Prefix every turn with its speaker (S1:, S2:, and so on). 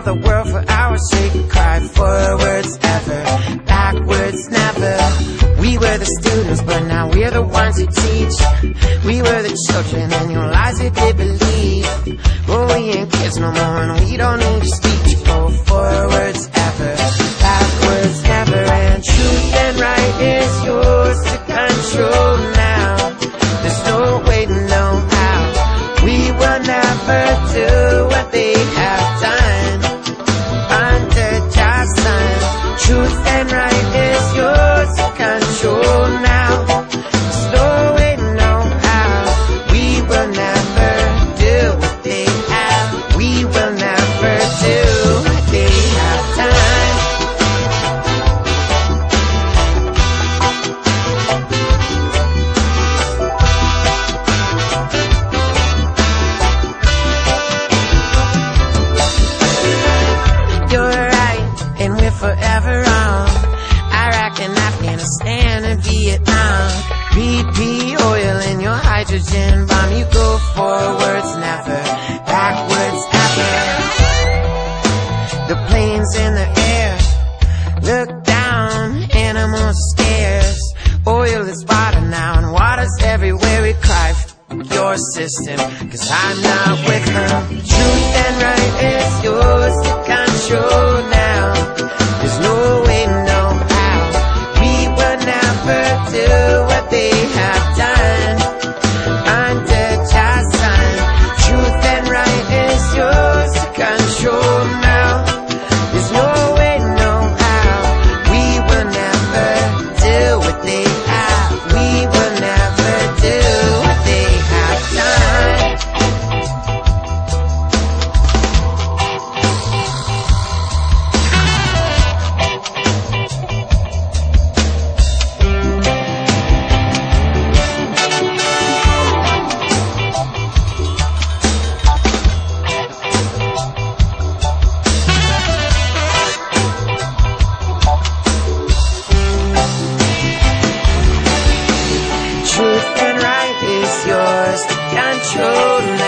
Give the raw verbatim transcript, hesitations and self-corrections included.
S1: the world for our sake. Cry forwards ever, backwards never. We were the students, but now we're the ones who teach. We were the children and your lies we did believe. Well, we ain't kids no more and we don't need your speech. Go forwards ever, backwards never. And truth and right is yours to control now. There's no way to know how. We will never do what they have done under God's sun. Truth and right is yours to control now. There's no way to know how. We will never do what they have. We will never do what they have done. You're right, and we're forever on. Iraq and Afghanistan and Vietnam. B P oil in your hydrogen bomb. You go forwards never, backwards ever. The planes in the air, look down, animals scares. Oil is water now and water's everywhere. We cry for your system, cause I'm not with them. Truth and right is yours to control now. There's no way to know how. We will never do what they have done under God's sun. Truth and right is yours to control now. There's no way to know how. We will never do what they have. We will never do what they have done. Truth and right is yours to control now.